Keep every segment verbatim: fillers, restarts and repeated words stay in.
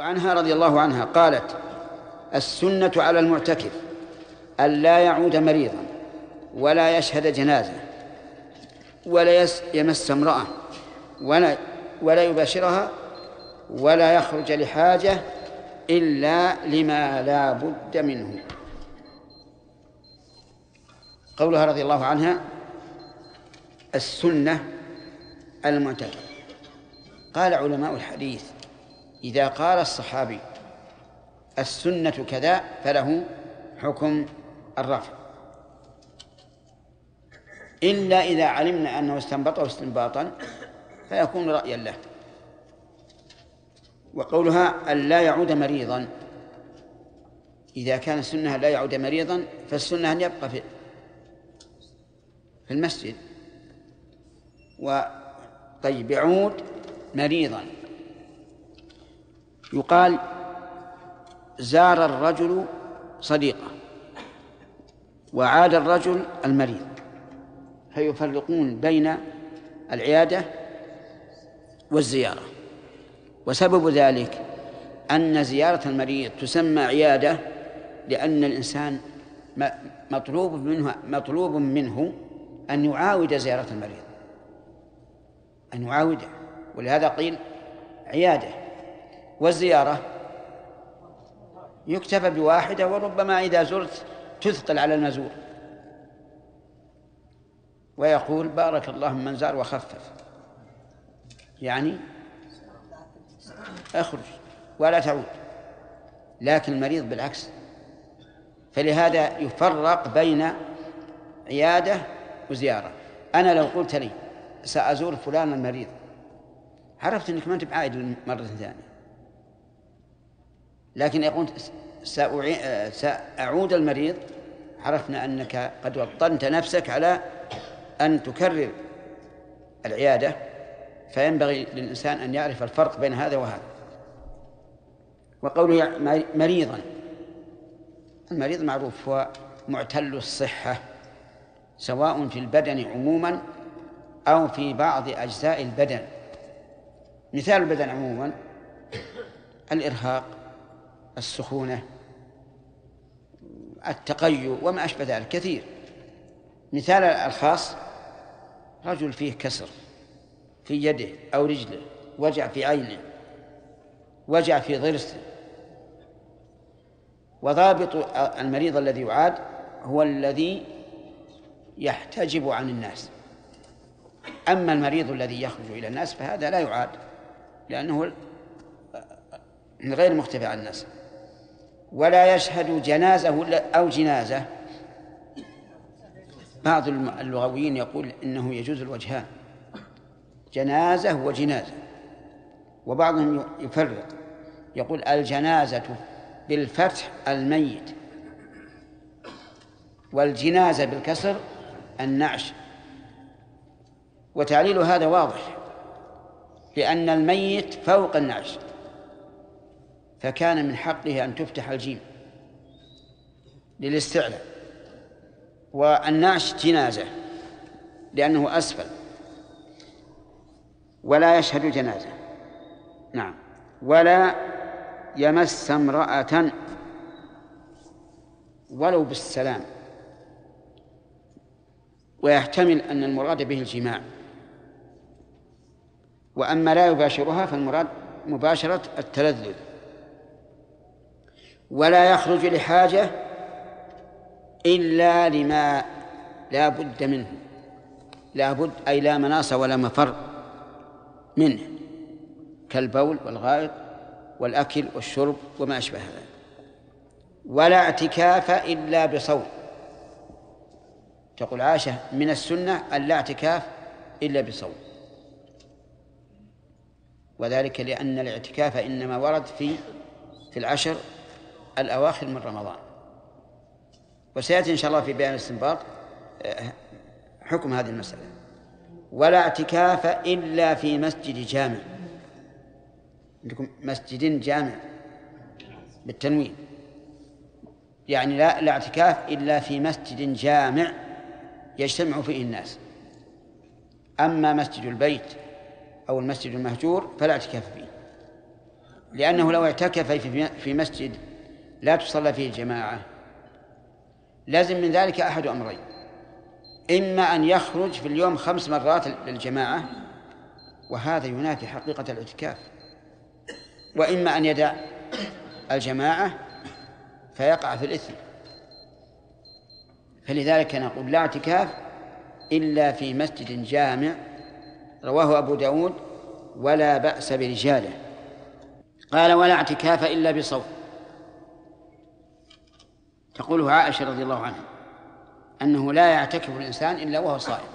وعنها رضي الله عنها قالت: السنة على المعتكف أن لا يعود مريضا ولا يشهد جنازة ولا يمس امرأة ولا, ولا يباشرها ولا يخرج لحاجة إلا لما لا بد منه. قولها رضي الله عنها السنة المعتكف، قال علماء الحديث: إذا قال الصحابي السنة كذا فله حكم الرفع، إلا إذا علمنا أنه استنبطه استنباطا فيكون رأيا له. وقولها أن لا يعود مريضا، إذا كان السنة لا يعود مريضا فالسنة أن يبقى في في المسجد. وطيب يعود مريضا، يقال زار الرجل صديقه وعاد الرجل المريض، فيفرقون بين العيادة والزيارة. وسبب ذلك أن زيارة المريض تسمى عيادة لأن الإنسان مطلوب منه مطلوب منه أن يعاود زيارة المريض، أن يعاوده، ولهذا قيل عيادة. والزيارة يكتفى بواحدة، وربما إذا زرت تثقل على المزور ويقول بارك الله من زار وخفف، يعني اخرج ولا تعود. لكن المريض بالعكس، فلهذا يفرق بين عيادة وزيارة. أنا لو قلت لي سأزور فلان المريض، عرفت أنك ما أنت بعائد مرة ثانية. لكن يقول سأعود المريض، عرفنا أنك قد وطنت نفسك على أن تكرر العيادة، فينبغي للإنسان أن يعرف الفرق بين هذا وهذا. وقوله مريضا، المريض معروف هو معتل الصحة، سواء في البدن عموما أو في بعض أجزاء البدن. مثال البدن عموما الإرهاق، السخونة، التقيؤ وما أشبه ذلك كثير. مثال الخاص رجل فيه كسر في يده أو رجله، وجع في عينه، وجع في ضرسه. وضابط المريض الذي يعاد هو الذي يحتجب عن الناس. أما المريض الذي يخرج إلى الناس فهذا لا يعاد، لأنه غير مختفي عن الناس. ولا يشهد جنازة أو جنازة. بعض اللغويين يقول إنه يجوز الوجهان، جنازة وجنازة، وبعضهم يفرق يقول الجنازة بالفتح الميت، والجنازة بالكسر النعش. وتعليل هذا واضح، لأن الميت فوق النعش، فكان من حقه أن تفتح الجيم للاستعلاء، والنعش جنازة لأنه أسفل. ولا يشهد جنازة، نعم. ولا يمس امرأة ولو بالسلام، ويحتمل أن المراد به الجماع. وأما لا يباشرها فالمراد مباشرة التلذذ. ولا يخرج لحاجة إلا لما لا بد منه، لا بد أي لا مناص ولا مفر منه، كالبول والغائط والأكل والشرب وما أشبه هذا. ولا اعتكاف إلا بصوم. تقول عائشة من السنة أن لا اعتكاف إلا بصوم، وذلك لأن الاعتكاف إنما ورد في في العشر الأواخر من رمضان. وسيأتي إن شاء الله في بيان الاستنباط حكم هذه المسألة. ولا اعتكاف إلا في مسجد جامع. عندكم مسجد جامع بالتنوين، يعني لا, لا اعتكاف إلا في مسجد جامع يجتمع فيه الناس. أما مسجد البيت أو المسجد المهجور فلا اعتكاف فيه. لأنه لو اعتكف في مسجد لا تصلى فيه الجماعة لازم من ذلك أحد أمرين: إما أن يخرج في اليوم خمس مرات للجماعة وهذا ينافي حقيقة الاعتكاف، وإما أن يدع الجماعة فيقع في الإثم. فلذلك نقول لا اعتكاف إلا في مسجد جامع، رواه أبو داود ولا بأس برجاله. قال: ولا اعتكاف إلا بصوم، تقوله عائشة رضي الله عنها أنه لا يعتكف الإنسان إلا وهو صائم.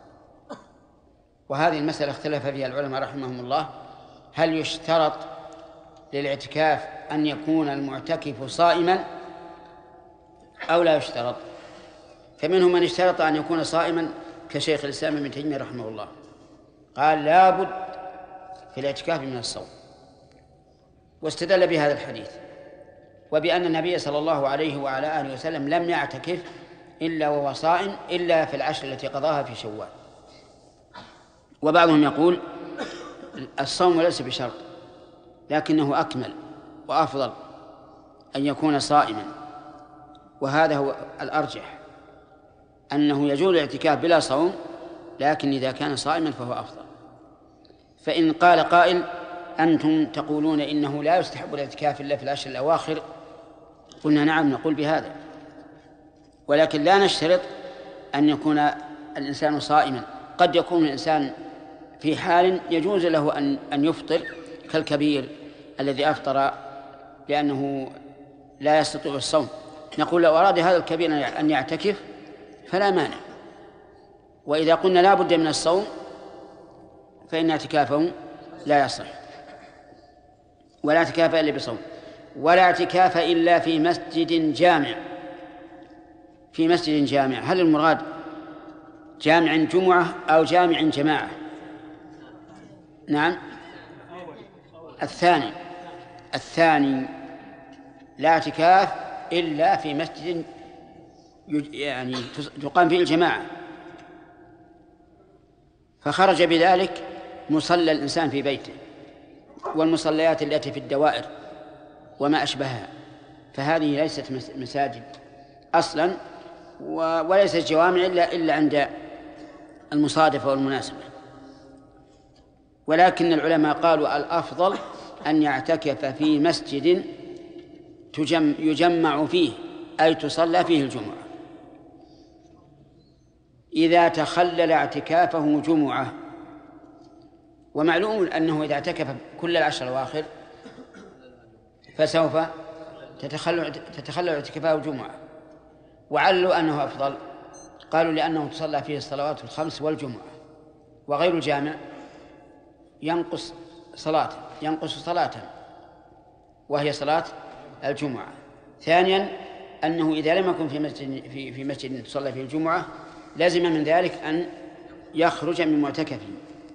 وهذه المسألة اختلف فيها العلماء رحمهم الله: هل يشترط للاعتكاف أن يكون المعتكف صائما أو لا يشترط؟ فمنهم من اشترط أن يكون صائما كشيخ الإسلام ابن تيمية رحمه الله، قال لا بد في الاعتكاف من الصوم، واستدل بهذا الحديث وبأن النبي صلى الله عليه وعلى آله وسلم لم يعتكف إلا وهو صائم إلا في العشر التي قضاها في شوال. وبعضهم يقول الصوم ليس بشرط، لكنه أكمل وأفضل أن يكون صائما، وهذا هو الأرجح، أنه يجوز الاعتكاف بلا صوم، لكن إذا كان صائما فهو أفضل. فإن قال قائل: أنتم تقولون إنه لا يستحب الاعتكاف إلا في العشر الأواخر، قلنا نعم، نقول بهذا، ولكن لا نشترط أن يكون الإنسان صائما. قد يكون الإنسان في حال يجوز له أن أن يفطر، كالكبير الذي أفطر لأنه لا يستطيع الصوم، نقول لو أراد هذا الكبير أن يعتكف فلا مانع. وإذا قلنا لا بد من الصوم فإن اعتكافه لا يصح. ولا اعتكاف إلا بصوم، ولا اعتكاف إلا في مسجد جامع. في مسجد جامع، هل المراد جامع جمعة أو جامع جماعة؟ نعم، الثاني الثاني لا اعتكاف إلا في مسجد يعني تقام فيه الجماعة. فخرج بذلك مصلى الإنسان في بيته والمصليات التي في الدوائر وما أشبهها، فهذه ليست مساجد أصلا، وليست جوامع إلا إلا عند المصادفة والمناسبة. ولكن العلماء قالوا الأفضل أن يعتكف في مسجد يجمع فيه، أي تصلى فيه الجمعة. إذا تخلل اعتكافه جمعة، ومعلوم أنه إذا اعتكف كل العشر الأواخر فسوف تتخلل تتخلل اعتكافه جمعة. وعلوا أنه أفضل، قالوا لأنه تصلى فيه الصلوات الخمس والجمعة، وغير الجامع ينقص صلاة ينقص صلاة وهي صلاة الجمعة. ثانيا أنه إذا لم يكن في مسجد في في مسجد تصلى فيه الجمعة لازم من ذلك أن يخرج من معتكفه،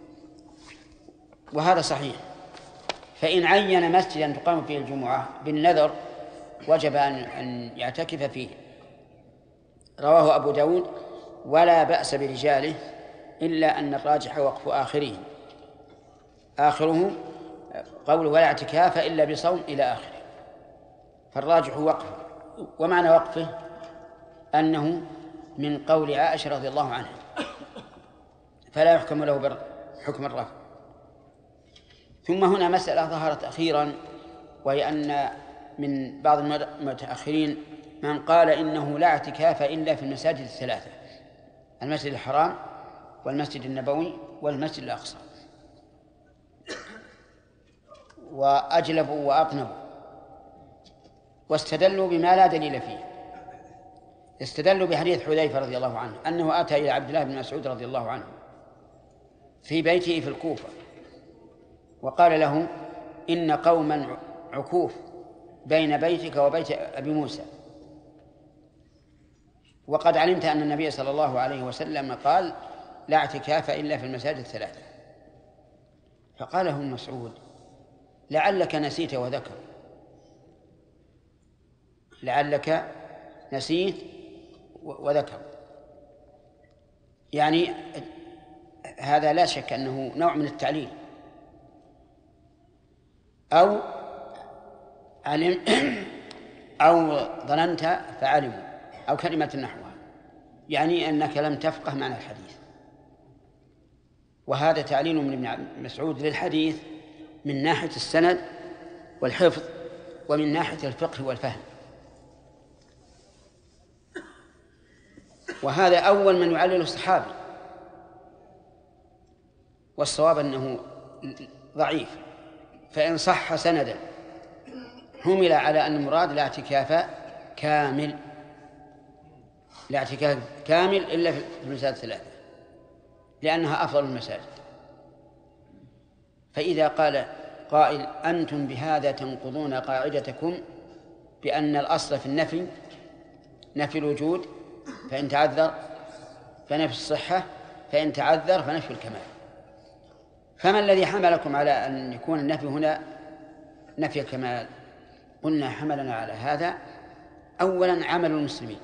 وهذا صحيح. فإن عين مسجدا تقام فيه الجمعة بالنذر وجب أن يعتكف فيه. رواه أبو داود ولا بأس برجاله، إلا أن الراجح وقف آخره آخره قوله ولا اعتكاف إلا بصوم إلى آخره، فالراجح وقفه. ومعنى وقفه أنه من قول عائشة رضي الله عنها، فلا يحكم له بحكم الرفع. ثم هنا مسألة ظهرت أخيرا، وهي أن من بعض المتأخرين من قال إنه لا اعتكاف إلا في المساجد الثلاثة: المسجد الحرام والمسجد النبوي والمسجد الأقصى. وأجلبوا وأقنبوا واستدلوا بما لا دليل فيه. استدلوا بحديث حذيفة رضي الله عنه أنه أتى إلى عبد الله بن مسعود رضي الله عنه في بيته في الكوفة وقال له: إن قوما عكوف بين بيتك وبيت أبي موسى، وقد علمت أن النبي صلى الله عليه وسلم قال لا اعتكاف إلا في المساجد الثلاثة. فقال له مسعود: لعلك نسيت وذكر لعلك نسيت وذكر يعني هذا لا شك أنه نوع من التعليل، أو علم أو ظننت فعلموا أو كلمة نحوها، يعني أنك لم تفقه معنى الحديث. وهذا تعليل من ابن مسعود للحديث من ناحية السند والحفظ ومن ناحية الفقه والفهم. وهذا أول من يعلل الصحابي، والصواب أنه ضعيف، فإن صح سندا حمل على أن المراد لا اعتكاف كامل، لا اعتكاف كامل إلا في المساجد الثلاثة لأنها أفضل المساجد. فإذا قال قائل أنتم بهذا تنقضون قاعدتكم بأن الأصل في النفي نفي الوجود، فإن تعذر فنفي الصحة، فإن تعذر فنفي الكمال. فما الذي حملكم على أن يكون النفي هنا نفي الكمال؟ قلنا حملنا على هذا أولا عمل المسلمين،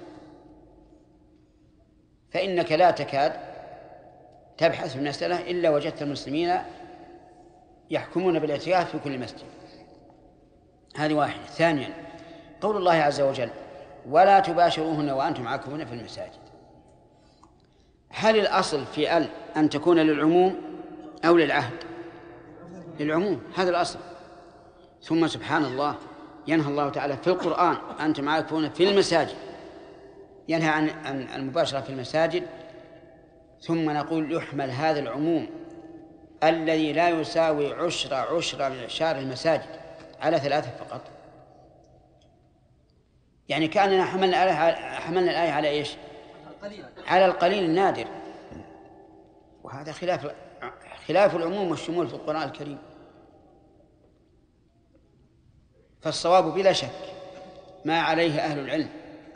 فإنك لا تكاد تبحث في المسألة إلا وجدت المسلمين يحكمون بالاعتكاف في كل مسجد. هذه واحدة. ثانيا قول الله عز وجل ولا تباشروهن وأنتم عاكفون في المساجد. هل الأصل في ال أن تكون للعموم أو للعهد؟ للعموم، هذا الأصل. ثم سبحان الله ينهى الله تعالى في القرآن أنتم عاكفون في المساجد، ينهى عن المباشرة في المساجد، ثم نقول يحمل هذا العموم الذي لا يساوي عشر عشر معشار المساجد على ثلاثة فقط. يعني كأننا حملنا الآية حملنا الآية على إيش؟ على القليل النادر، وهذا خلاف خلاف العموم والشمول في القرآن الكريم. فالصواب بلا شك ما عليه أهل العلم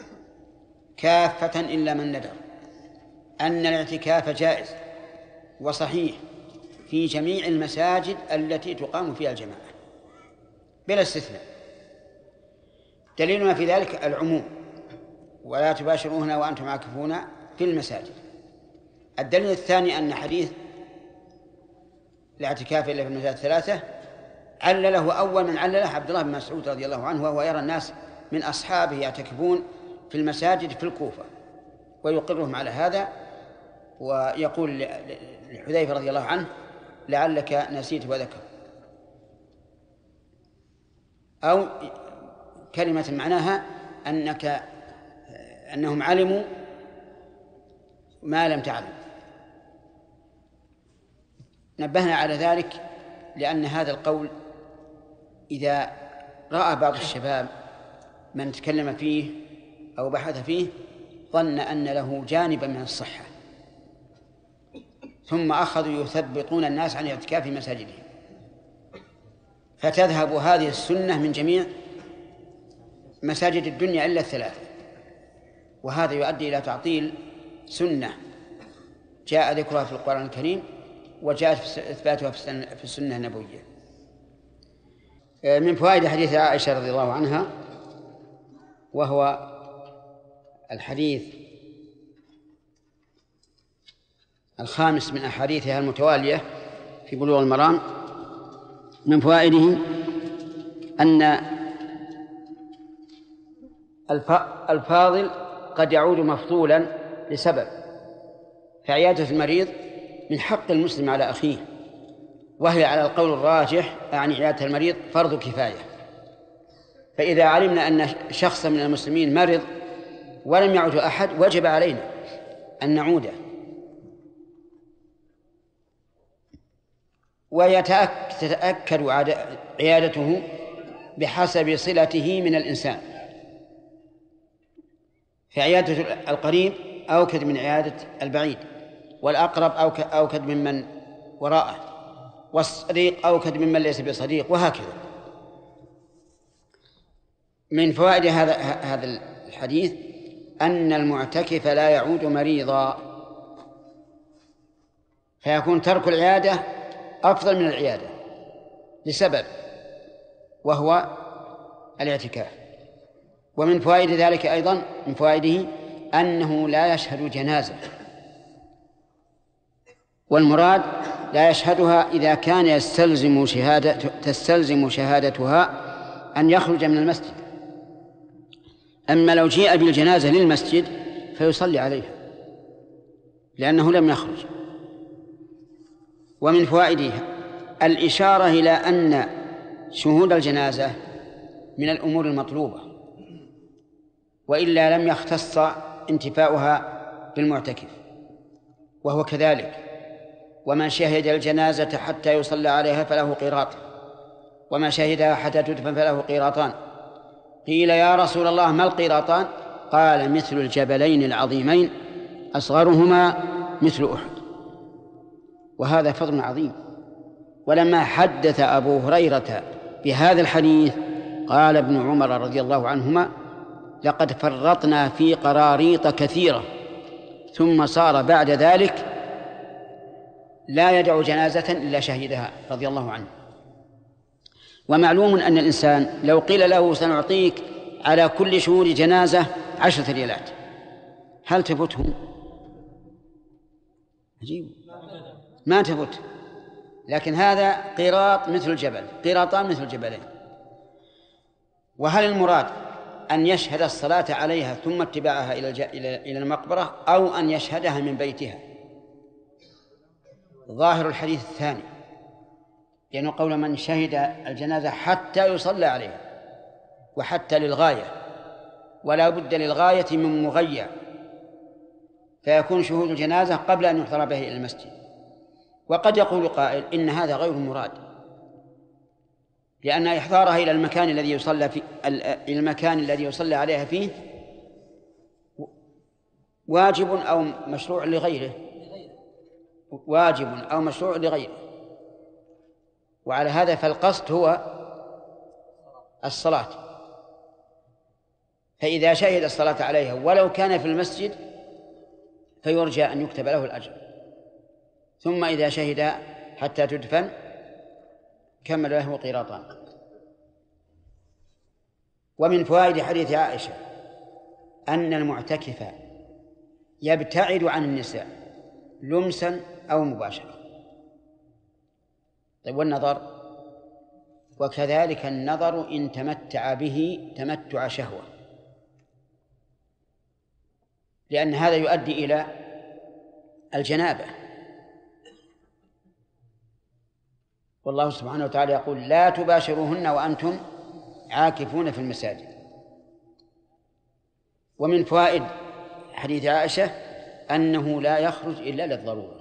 كافة إلا من ندر أن الاعتكاف جائز وصحيح في جميع المساجد التي تقام فيها الجماعة بلا استثناء. دليلنا في ذلك العموم ولا تباشروهن وأنتم عاكفون في المساجد. الدليل الثاني أن حديث الاعتكاف إلا في المساجد الثلاثة علله أول من علله عبد الله بن مسعود رضي الله عنه، وهو يرى الناس من أصحابه يعتكفون في المساجد في الكوفة ويقرهم على هذا، ويقول لحذيفة رضي الله عنه لعلك نسيت وذكر، أو كلمة معناها أنك أنهم علموا ما لم تعلم. نبهنا على ذلك لأن هذا القول إذا رأى بعض الشباب من تكلم فيه أو بحث فيه ظن أن له جانبا من الصحة، ثم أخذوا يثبطون الناس عن الاعتكاف في مساجدهم، فتذهب هذه السنة من جميع مساجد الدنيا إلا الثلاثة، وهذا يؤدي إلى تعطيل سنة جاء ذكرها في القرآن الكريم وجاءت إثباتها في السنة النبوية. من فوائد حديث عائشة رضي الله عنها، وهو الحديث الخامس من أحاديثها المتوالية في بلوغ المرام، من فوائده أن الفاضل قد يعود مفضولا لسبب، فعيادة المريض من حق المسلم على أخيه، وهي على القول الراجح عن عيادة المريض فرض كفاية. فإذا علمنا أن شخصا من المسلمين مرض ولم يعد أحد وجب علينا أن نعوده، ويتأكد عيادته بحسب صلته من الإنسان، فعيادة القريب أوكد من عيادة البعيد، والأقرب أوكد ممن وراءه، والصديق أوكد ممن ليس بصديق، وهكذا. من فوائد هذا هذا الحديث أن المعتكف لا يعود مريضا، فيكون ترك العيادة أفضل من العيادة لسبب، وهو الاعتكاف. ومن فوائد ذلك أيضا من فوائده أنه لا يشهد جنازة، والمراد لا يشهدها إذا كان يستلزم شهادة تستلزم شهادتها أن يخرج من المسجد. أما لو جيء بالجنازة للمسجد فيصلي عليها لأنه لم يخرج. ومن فوائدها الإشارة إلى أن شهود الجنازة من الأمور المطلوبة، وإلا لم يختص انتفاؤها بالمعتكف، وهو كذلك. ومن شهد الجنازة حتى يصلى عليها فله قيراط، وما شهدها حتى تدفن فله قيراطان. قيل يا رسول الله ما القيراطان؟ قال مثل الجبلين العظيمين أصغرهما مثل أحد. وهذا فضل عظيم. ولما حدث أبو هريرة بهذا الحديث قال ابن عمر رضي الله عنهما لقد فرطنا في قراريط كثيرة ثم صار بعد ذلك لا يدع جنازة إلا شهدها رضي الله عنه. ومعلوم أن الإنسان لو قيل له سنعطيك على كل شهود جنازة عشرة ريالات هل تفته؟ عجيب، ما تفت. لكن هذا قيراط مثل الجبل، قيراطان مثل الجبلين. وهل المراد أن يشهد الصلاة عليها ثم اتباعها إلى إلى المقبرة أو أن يشهدها من بيتها؟ ظاهر الحديث الثاني، لأنه قول من شهد الجنازة حتى يصلى عليها، وحتى للغاية، ولا بد للغاية من مغيّر، فيكون شهود الجنازة قبل أن يحضر به إلى المسجد. وقد يقول قائل إن هذا غير مراد، لأن إحضارها إلى المكان الذي يصلى في إلى المكان الذي يصلى عليها فيه واجب أو مشروع لغيره، واجب أو مشروع لغيره. وعلى هذا فالقصد هو الصلاة، فإذا شهد الصلاة عليها ولو كان في المسجد فيرجى أن يكتب له الأجر، ثم إذا شهد حتى تدفن كمل له قيراطان. ومن فوائد حديث عائشة أن المعتكف يبتعد عن النساء لمسا أو مباشرة. طيب والنظر؟ وكذلك النظر إن تمتع به تمتع شهوة، لأن هذا يؤدي إلى الجنابة. والله سبحانه وتعالى يقول لا تباشروهن وأنتم عاكفون في المساجد. ومن فوائد حديث عائشة أنه لا يخرج إلا للضرورة،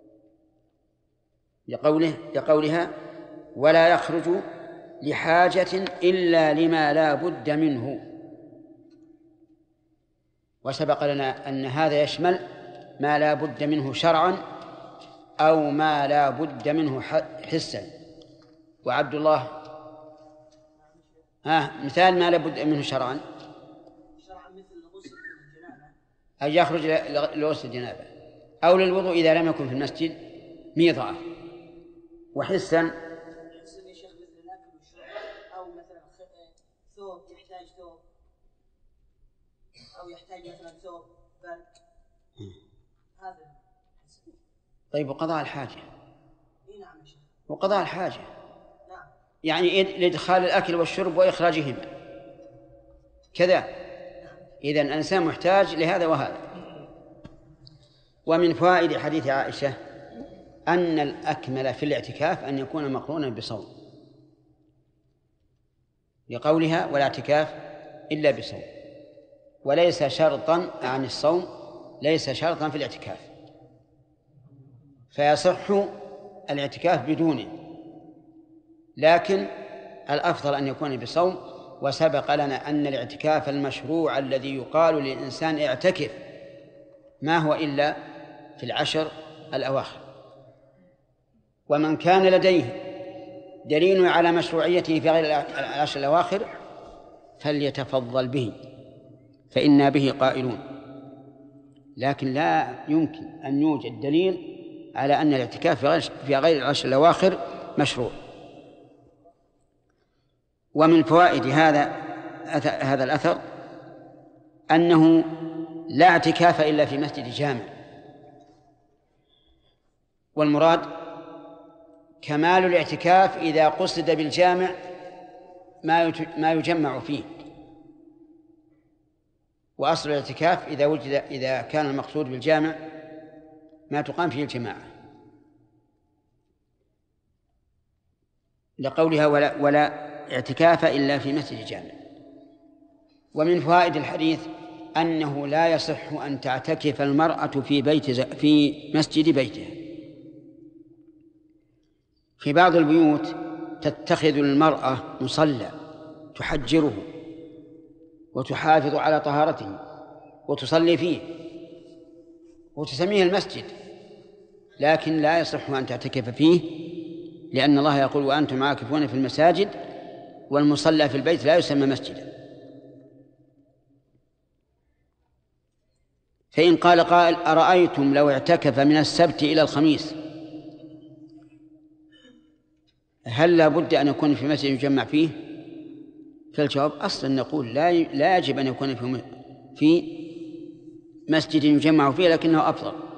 لقوله لقولها ولا يخرج لحاجة إلا لما لا بد منه. وسبق لنا أن هذا يشمل ما لا بد منه شرعا أو ما لا بد منه حسا. وعبد الله ها مثال ما لا بد منه شرعا أن يخرج لغسل الجنابة أو للوضوء إذا لم يكن في المسجد ميضة. وحسا أو مثلا ثوب يحتاج ثوب أو يحتاج مثلا ثوب برد هذا. طيب وقضاء الحاجة؟ إيه نعم يا شيخ. وقضاء الحاجة نعم. يعني لإدخال الأكل والشرب وإخراجهما كذا. نعم. إذن الإنسان محتاج لهذا وهذا. ومن فوائد حديث عائشة أن الأكمل في الاعتكاف أن يكون مقرونا بصوم، لقولها ولا اعتكاف إلا بصوم، وليس شرطا عن الصوم ليس شرطا في الاعتكاف، فيصح الاعتكاف بدونه، لكن الأفضل أن يكون بصوم. وسبق لنا أن الاعتكاف المشروع الذي يقال للإنسان اعتكف ما هو إلا في العشر الأواخر. ومن كان لديه دليل على مشروعيته في غير العشر الأواخر فليتفضل به فإنا به قائلون. لكن لا يمكن أن يوجد دليل على أن الاعتكاف في غير العشر الأواخر مشروع. ومن فوائد هذا هذا الأثر أنه لا اعتكاف إلا في مسجد جامع، والمراد كمال الاعتكاف إذا قصد بالجامع ما ما يجمع فيه. وأصل الاعتكاف إذا وجد إذا كان المقصود بالجامع ما تقام فيه الجماعة، لقولها ولا, ولا اعتكاف إلا في مسجد جامع. ومن فوائد الحديث أنه لا يصح أن تعتكف المرأة في بيت في مسجد بيتها. في بعض البيوت تتخذ المرأة مصلى تحجره وتحافظ على طهارته وتصلي فيه وتسميه المسجد، لكن لا يصح أن تعتكف فيه، لأن الله يقول وأنتم عاكفون في المساجد، والمصلى في البيت لا يسمى مسجدا. فإن قال قائل أرأيتم لو اعتكف من السبت إلى الخميس هل لا بد أن يكون في مسجد يجمع فيه؟ فالجواب أصلا نقول لا لا يجب أن يكون في مسجد يجمع فيه، لكنه أفضل.